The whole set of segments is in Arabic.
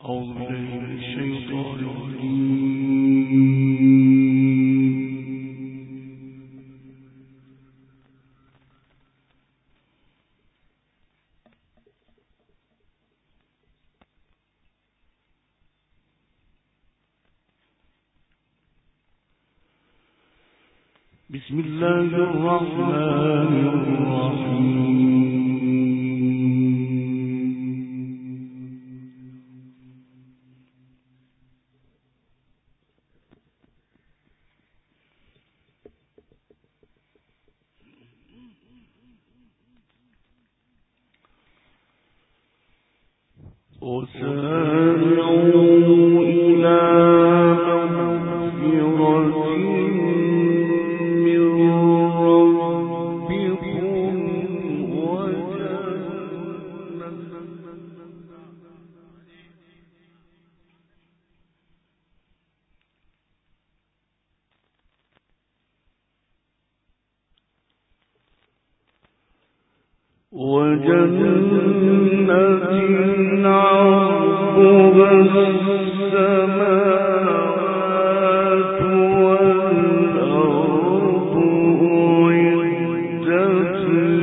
أعوذ بالله من الشيطان الرجيم. بسم الله الرحمن الرحيم. وسارعوا إلى مغفرة من ربكم وجنة عرضها السماوات والأرض أعدت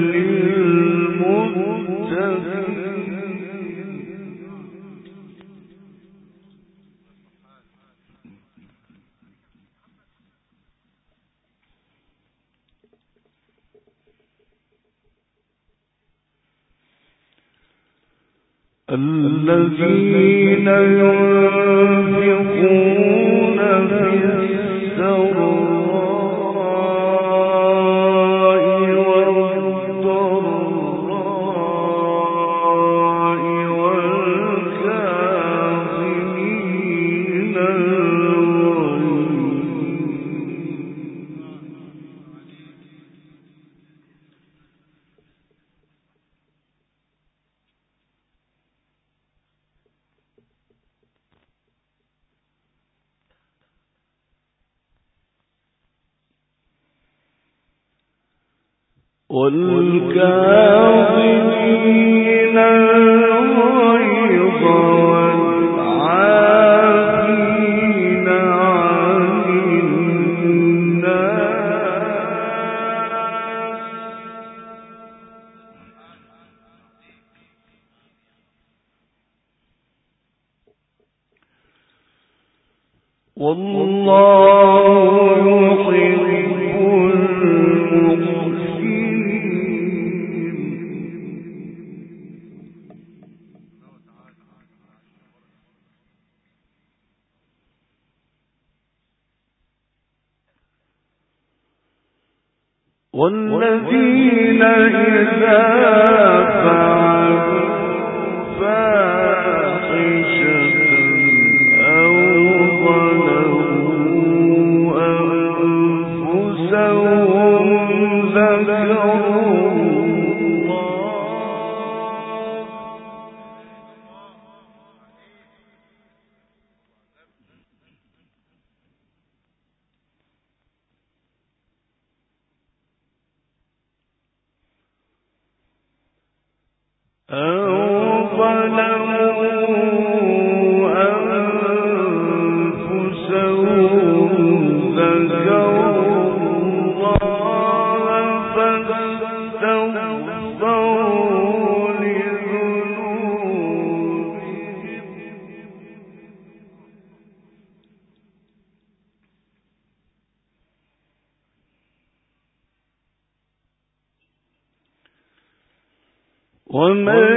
الذين ينفقون في السراء والضراء والكاظمين والكاظمين الغيظ والعافين عن الناس والله يحب والذين إذا فعلوا فاحشة أو ظلموا أنفسهم ذكروا ومن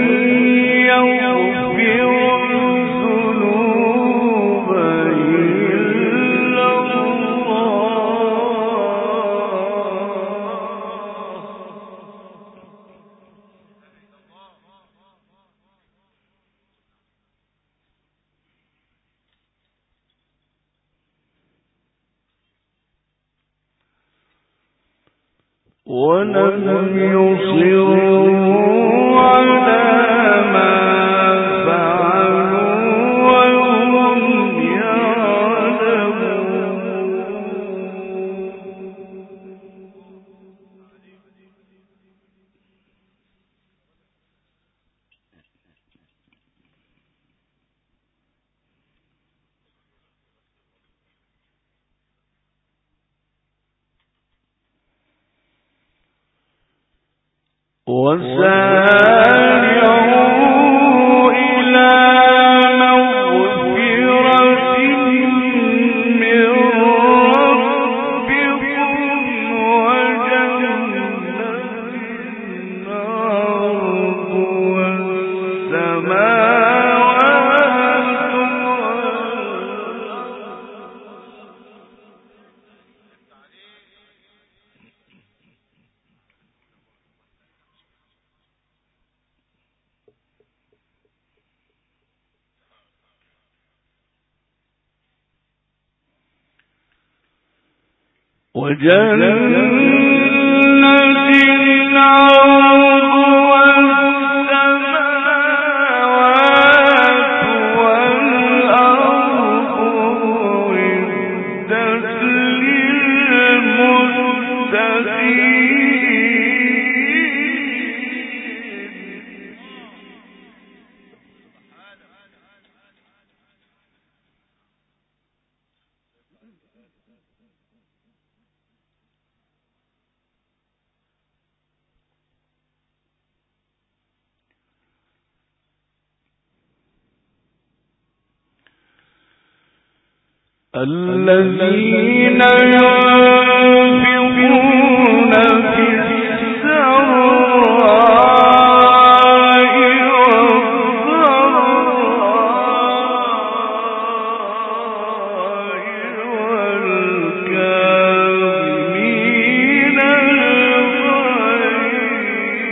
يغفر الذنوب إلا ولم يصروا على ما فعلوا وهم يعلمون وسارعوا إلى مغفرة من ربكم وجنة عرضها السماوات وجنة عرضها السماوات والأرض أعدت للمتقين الذين ينفقون في السراء والضراء والكاظمين الغيظ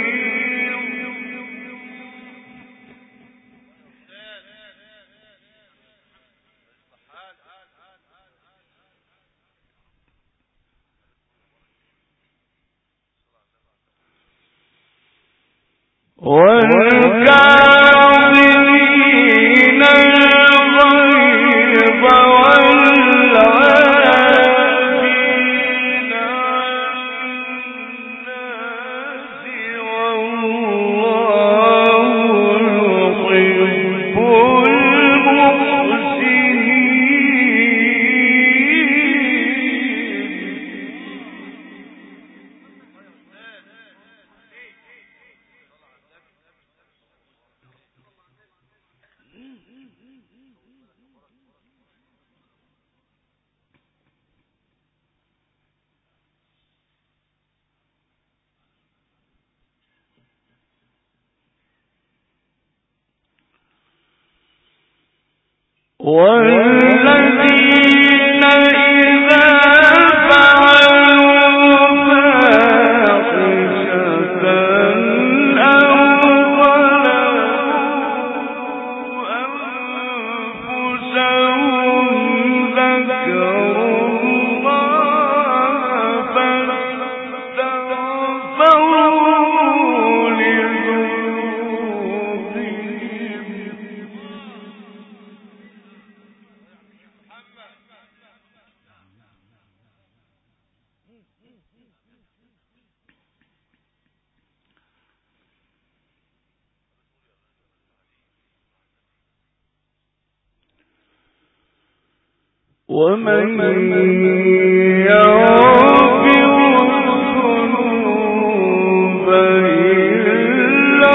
والكاظمين الغيظ والعافين عن الناس والله يحب والذين إذا فعلوا فاحشة أو ظلموا أنفسهم ذكروا الله فاستغفروا لذنوبهم ومن يغفر الذنوب إلا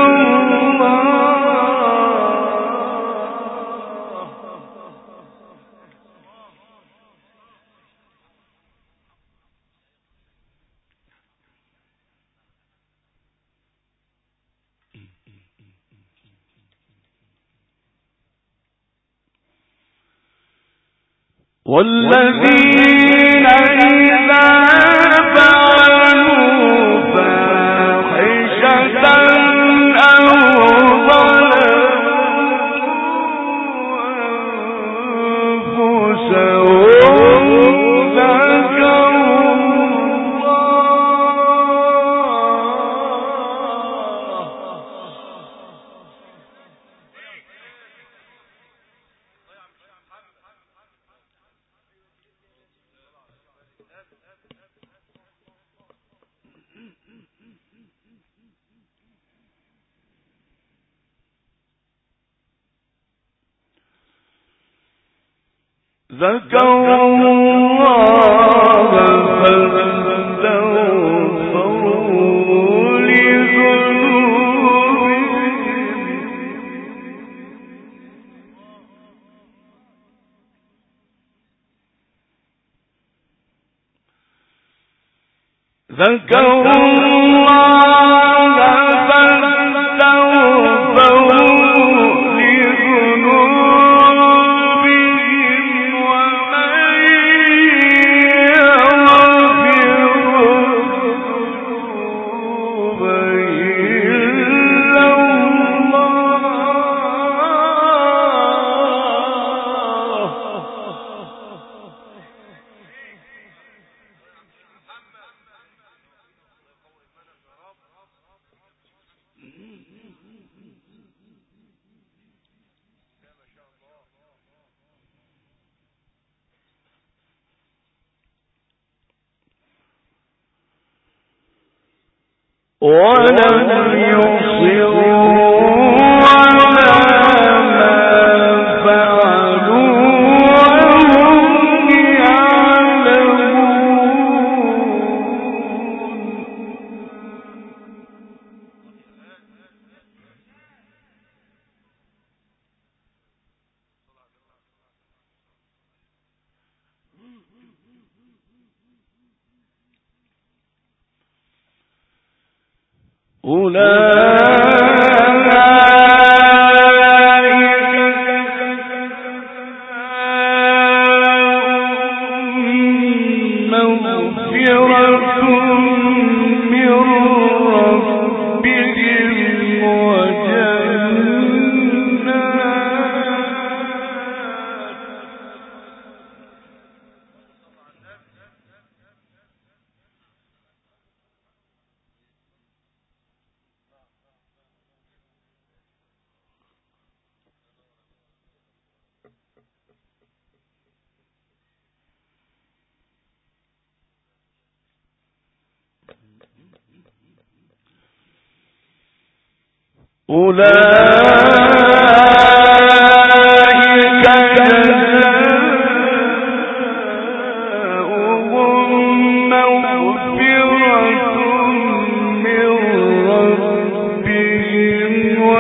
والذين إذا فعلوا فاحشة أو ظلموا أنفسهم ذكروا الله فاستغفروا لذنوبهم ذكروا الله فاستغفروا لذنوبهم ومن يغفر الذنوب إلا ولم يصروا على ما فعلوا وهم يعلمون أولئك جزاؤهم مغفرة من ربهم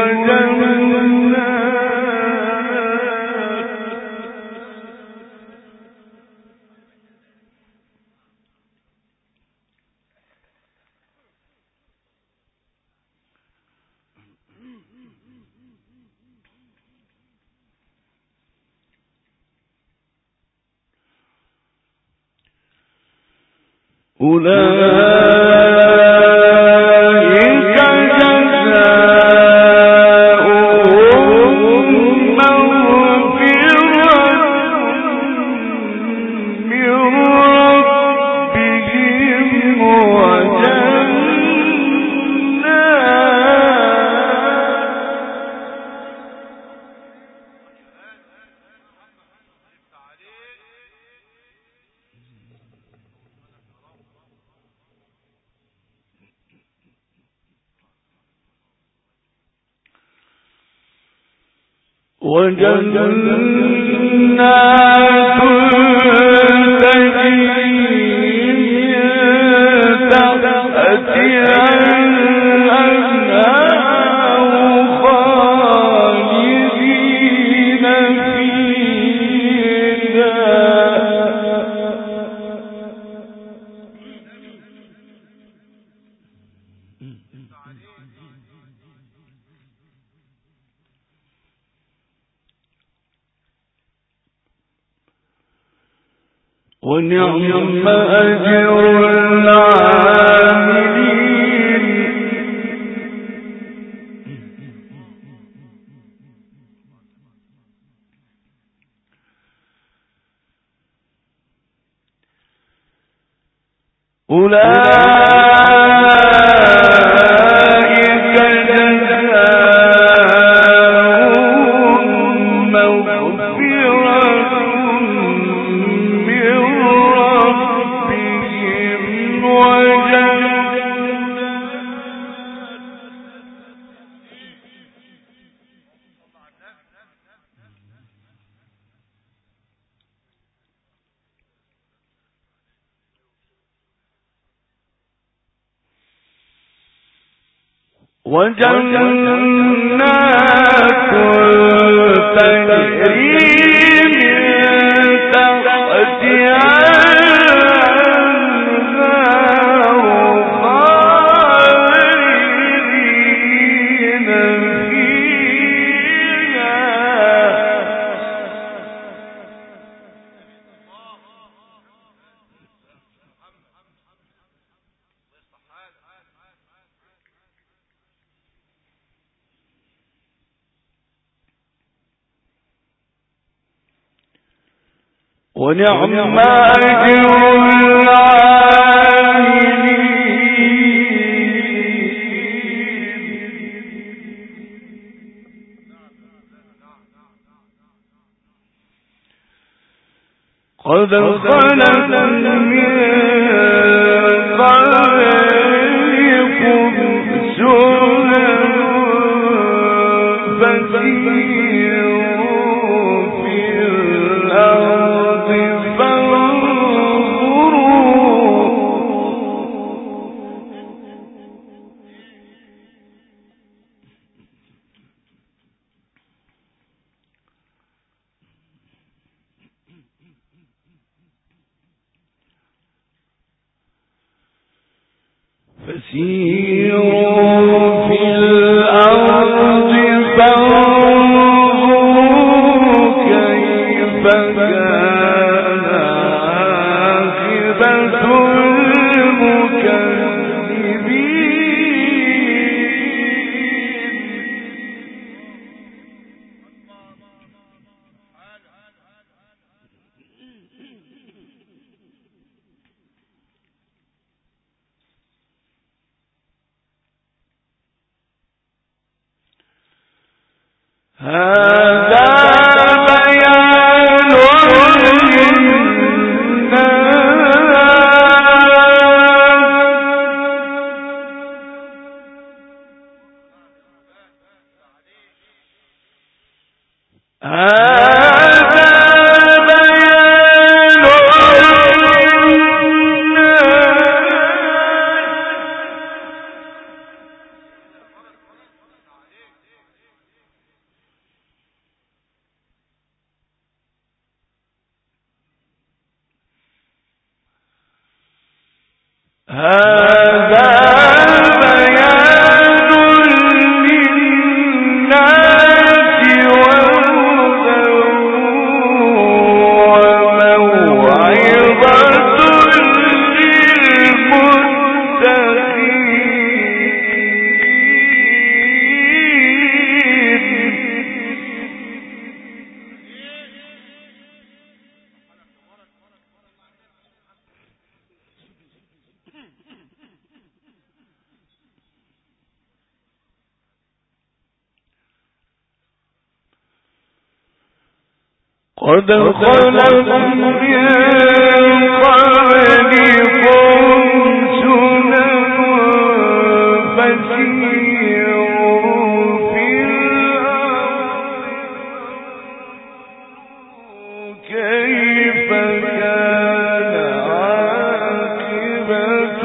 وجنات تجري من تحتها الأنهار خالدين فيها ونعم أجر العاملين أولئك جزاؤهم مغفرة من ربهم وجنات تجري من تحتها الأنهار ونعم أجر قد خلت من قبلكم سنن فسيروا في الأرض فسيروا في الأرض فانظروا كيف كان عاقبة هذا بيان قد خلت من قبلكم سنن فسيروا في الأرض كيف كان عاقبة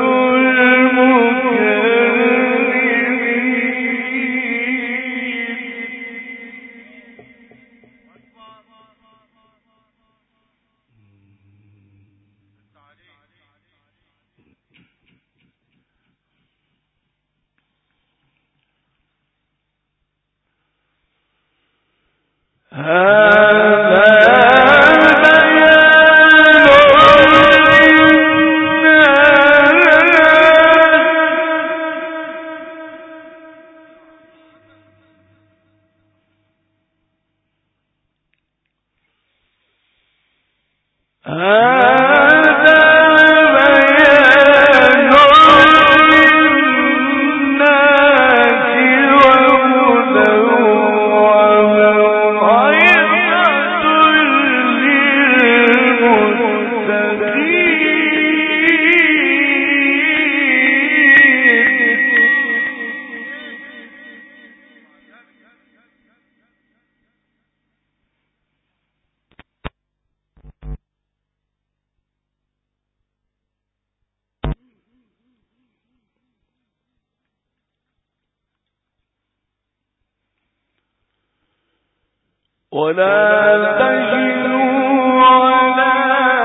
ولا تهنوا ولا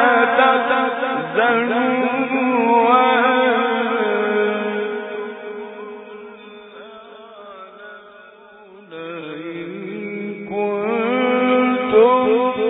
تحزنوا إن كنتم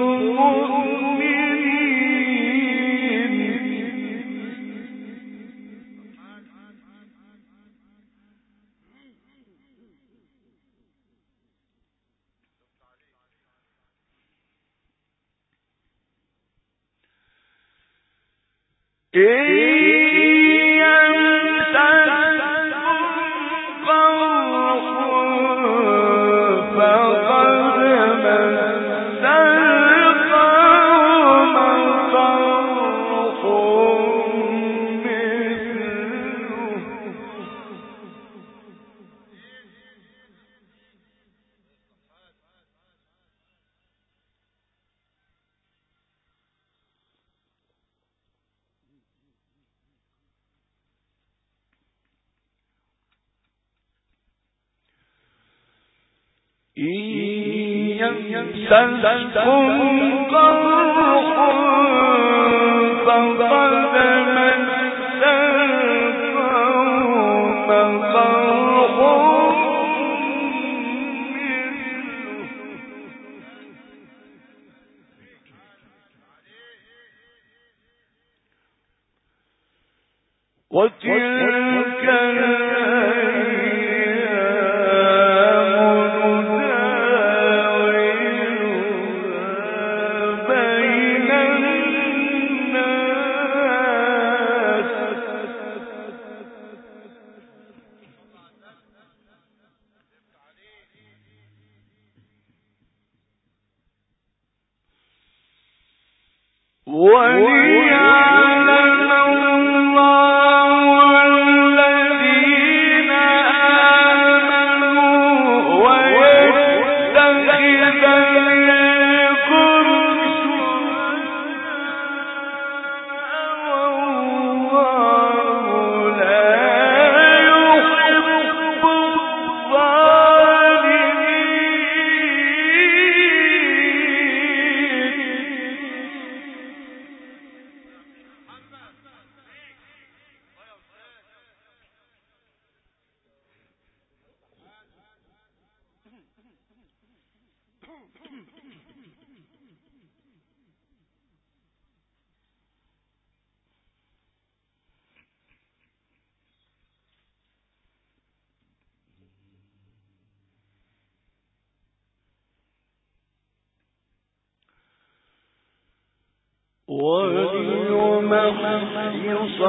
وليمحص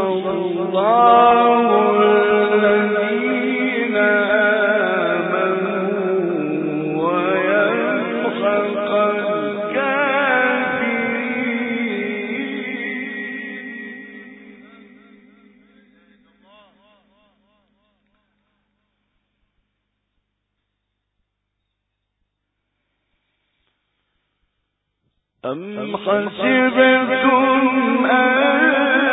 الله الذين آمنوا ويمحق أم حسبتم أن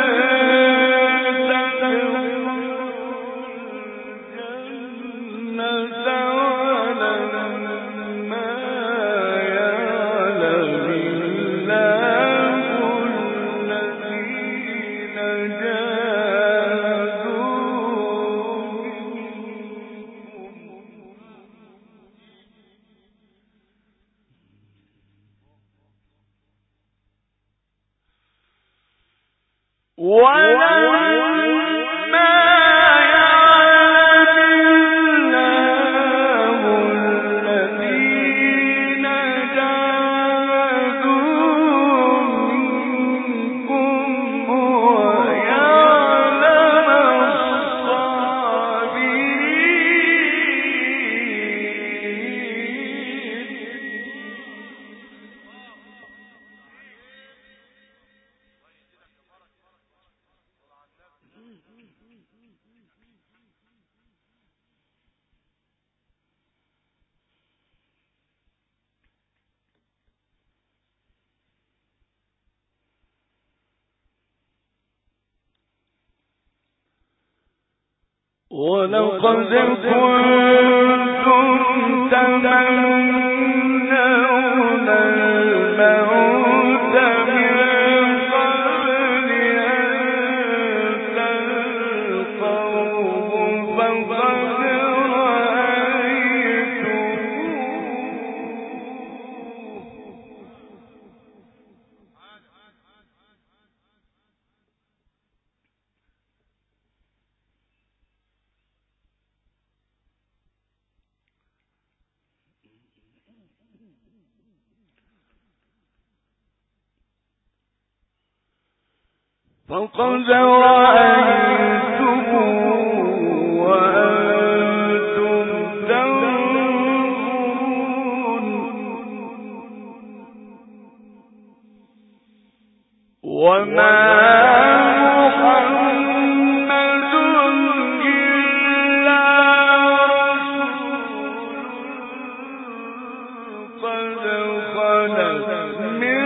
ولقد كنتم تمنون الموت من قبل أن تلقوه فقد فقد رأيتموه وأنتم تنظرون وما محمد إلا رسول قد خلت من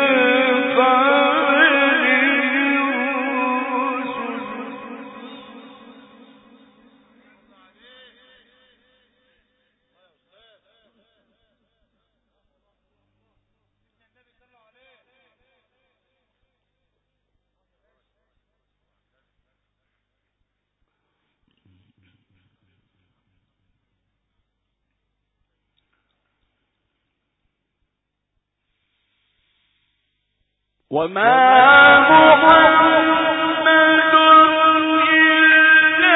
وما محمد إلا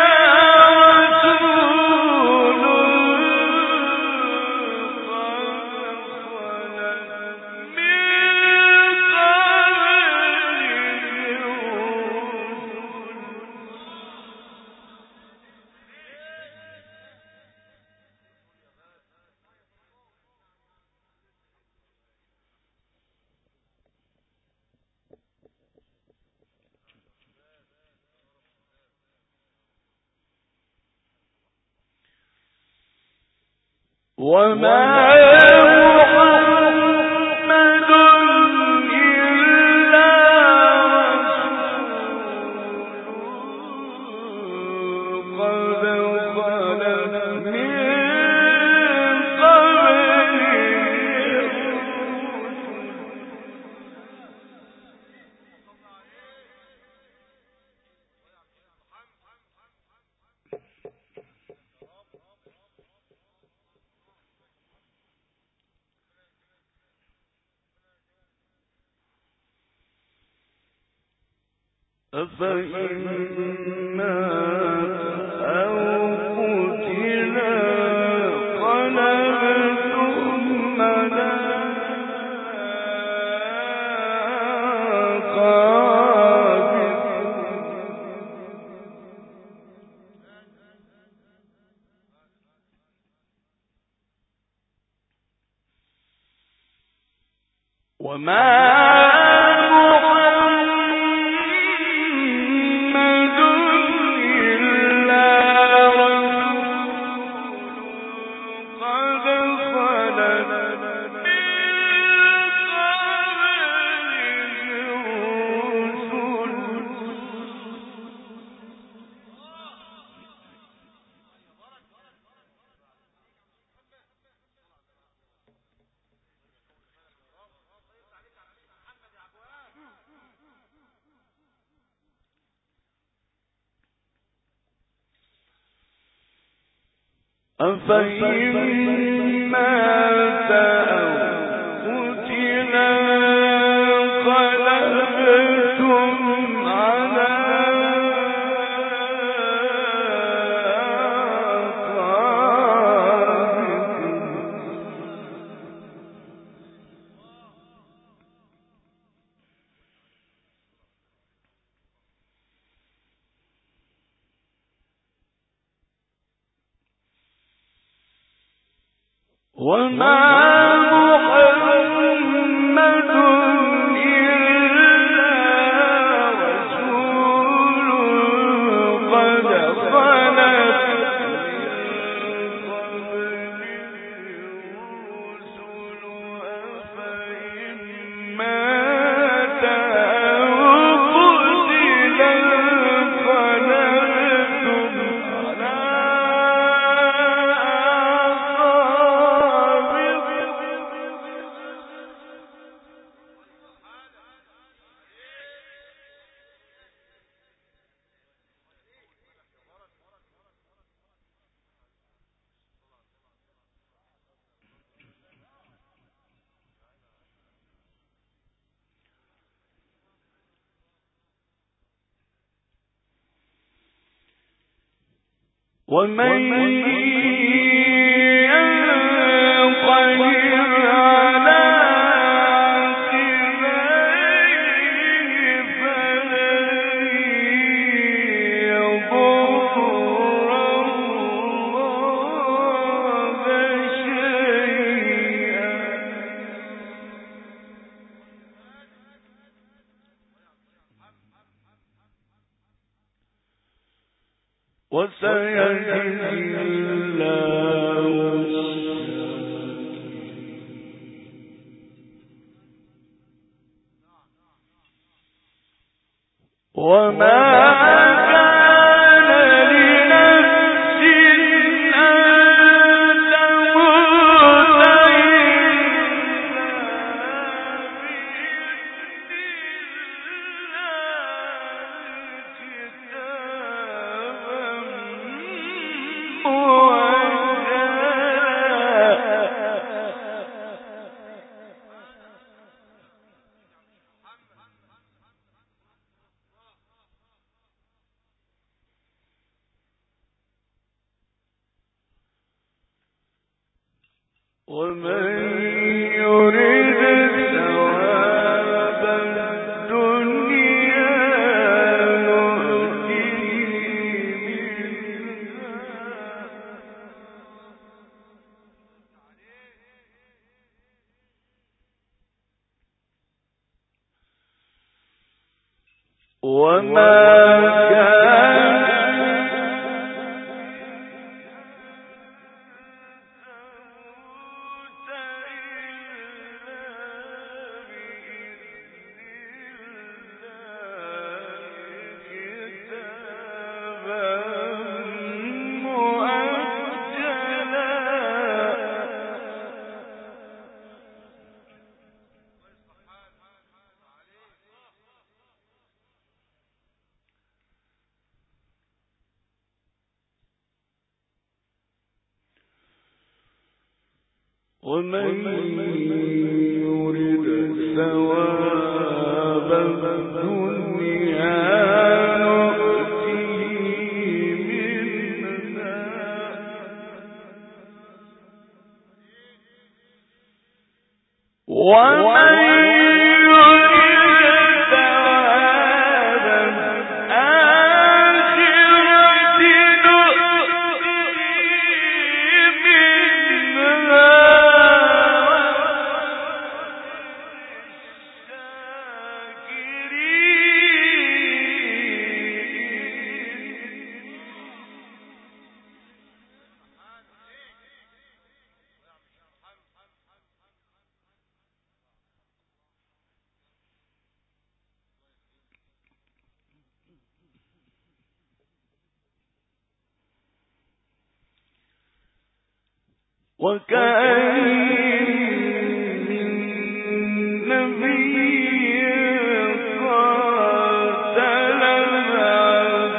رسول قد خلت من وما محمد إلا رسول قد خلت من أفإن مات أو قتل انقلبتم على أعقابكم وما أفإن مات أو قتل انقلبتم على وما محمد إلا رسول قد خلت من قبله الرسل أفإن مات أو قتل انقلبتم على ومن ينقلب على عقبيه فلن وسيجزي الله وما ومن يرد ثواب الدنيا نؤته منها وما ومن يرد ثواب الدنيا نؤته منها ومن يرد ثواب الآخرة نؤته منها وكأين من نبي قاتل معه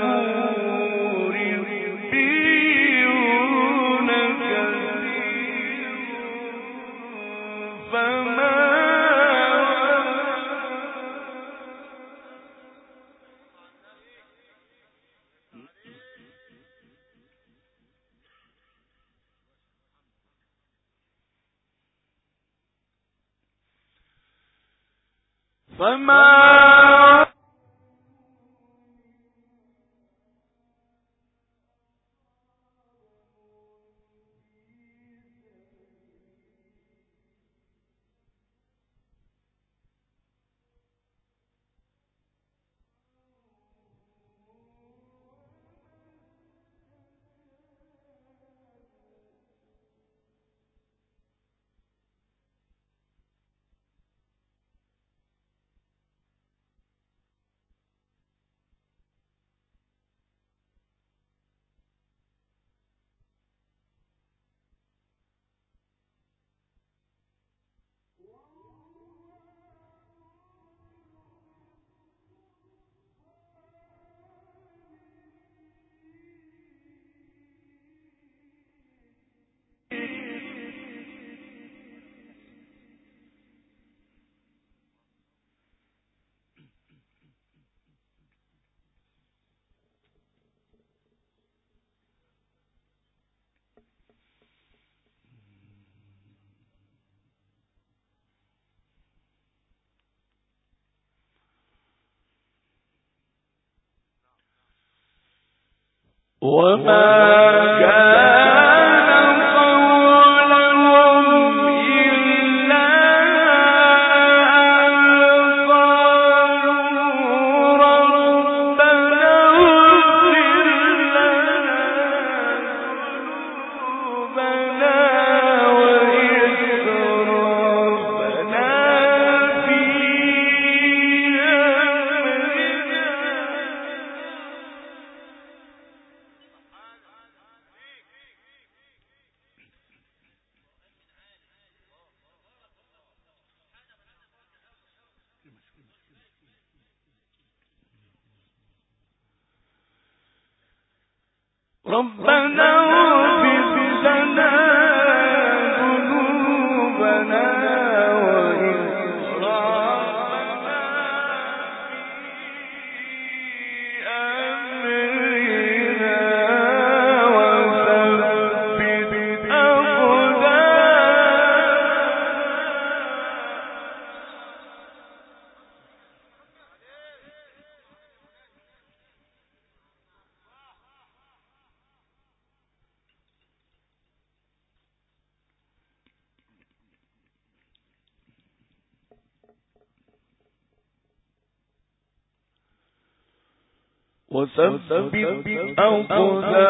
ربيون كثير فما كان قولهم إلا أن قالوا ربنا اغفر لنا ربنا اغفر لنا ذنوبنا وإسرافنا في أمرنا وثبت أقدامنا. وثبت أقدامنا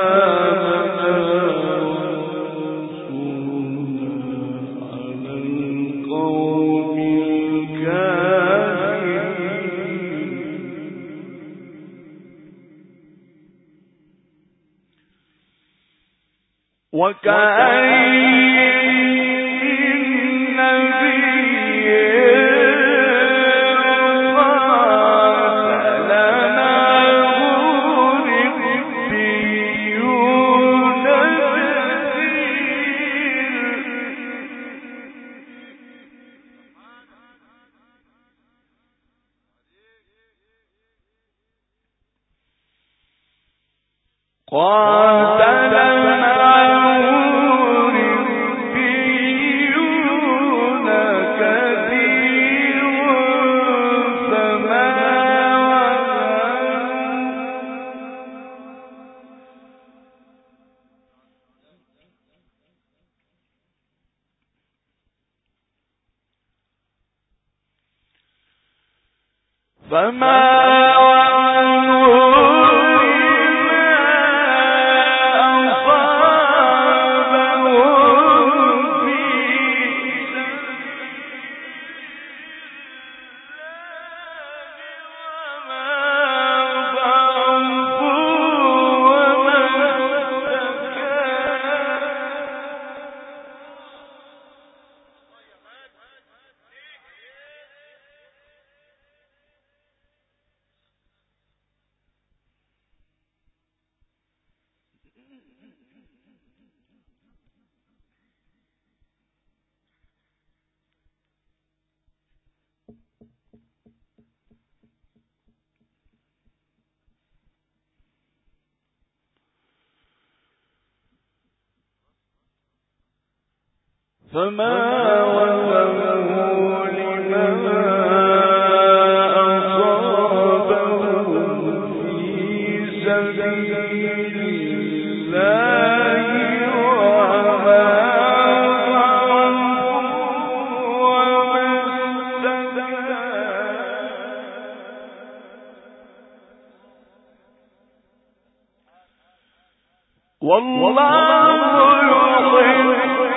وانصرنا على القوم الكافرين. وكأين من نبي قاتل معه ربيون كثير فما فما وهنوا لما أصابهم في سبيل الله وما ضعفوا وما استكانوا والله يحب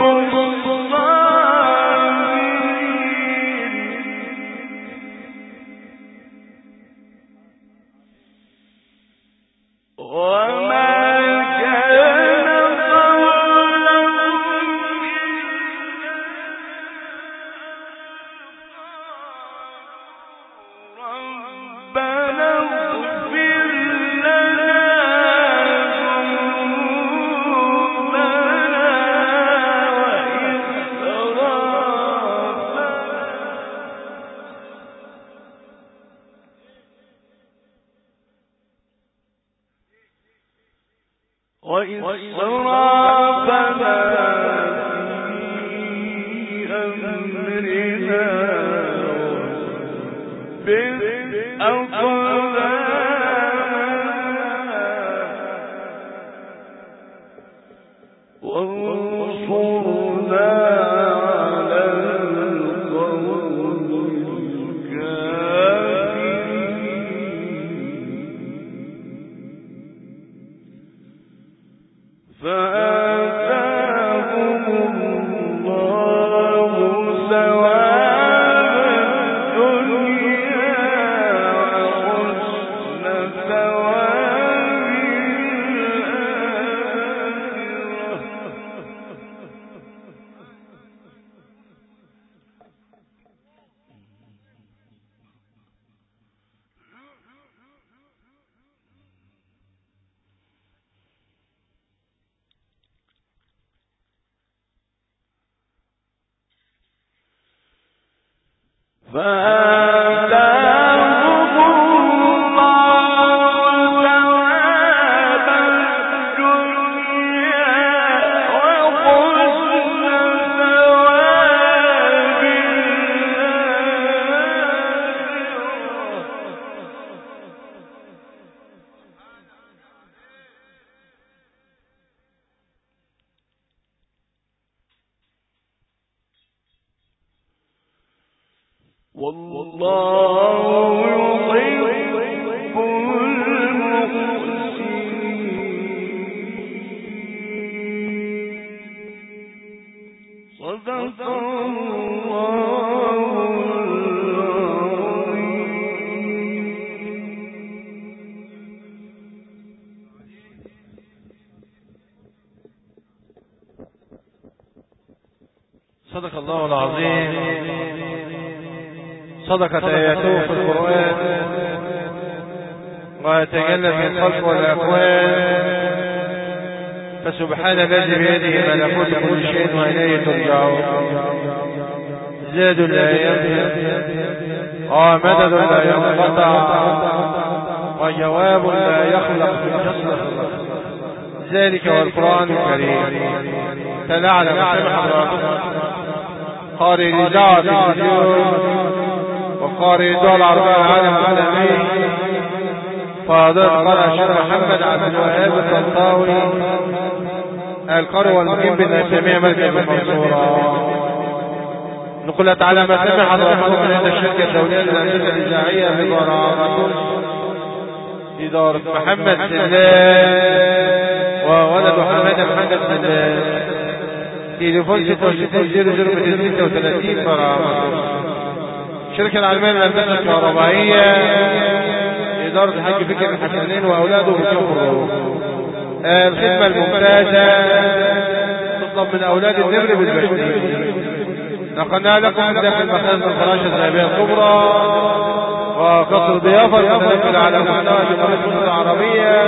وإسرافنا في أمرنا بالأقدام وانصرنا على القوم الكافرين. فآتاهم الله ثواب الدنيا صدق الله العظيم. صدقت آياته في القرآن ويتجلى في الخلق والأكوان. فسبحان الذي بيده ملكوت كل شيء وإليه ترجعون. زاد لا ينفد ومدد لا ينقطع وجواب لا يخلق من جسد. ذلك هو القرآن الكريم. تلعلم حضراتكم قارئ الإذاعة التلفزيون وقارئ الدول العربية العالم الإسلامي فاضل قارئ الشيخ محمد عبد الوهاب الطنطاوي القارئ والمقيم بالإسلامية مركز المنصورة. نقول تعالى ما سمع حضراتكم من هذه الشركة الدولية للأندلة الإذاعية إدارة محمد سلام وولد حمادة محمد سلام. تليفون 660036 فرع. الشركة العالمية للهندسة الكهربائية إدارة الحاج فكر الحسنين وأولاده بكفر. الخدمة الممتازة تطلب من أولاد النمر بالبشرية. نقلنا لكم داخل مخازن الفراشة الذهبية الكبرى وقصر ضيافة المتنقل على مستوى جمهورية مصر العربية.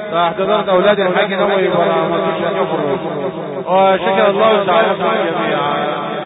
فاحتضرت أولاد الحاج نووي فرع مصر شان يخرج. وشكر الله تعالى الجميع.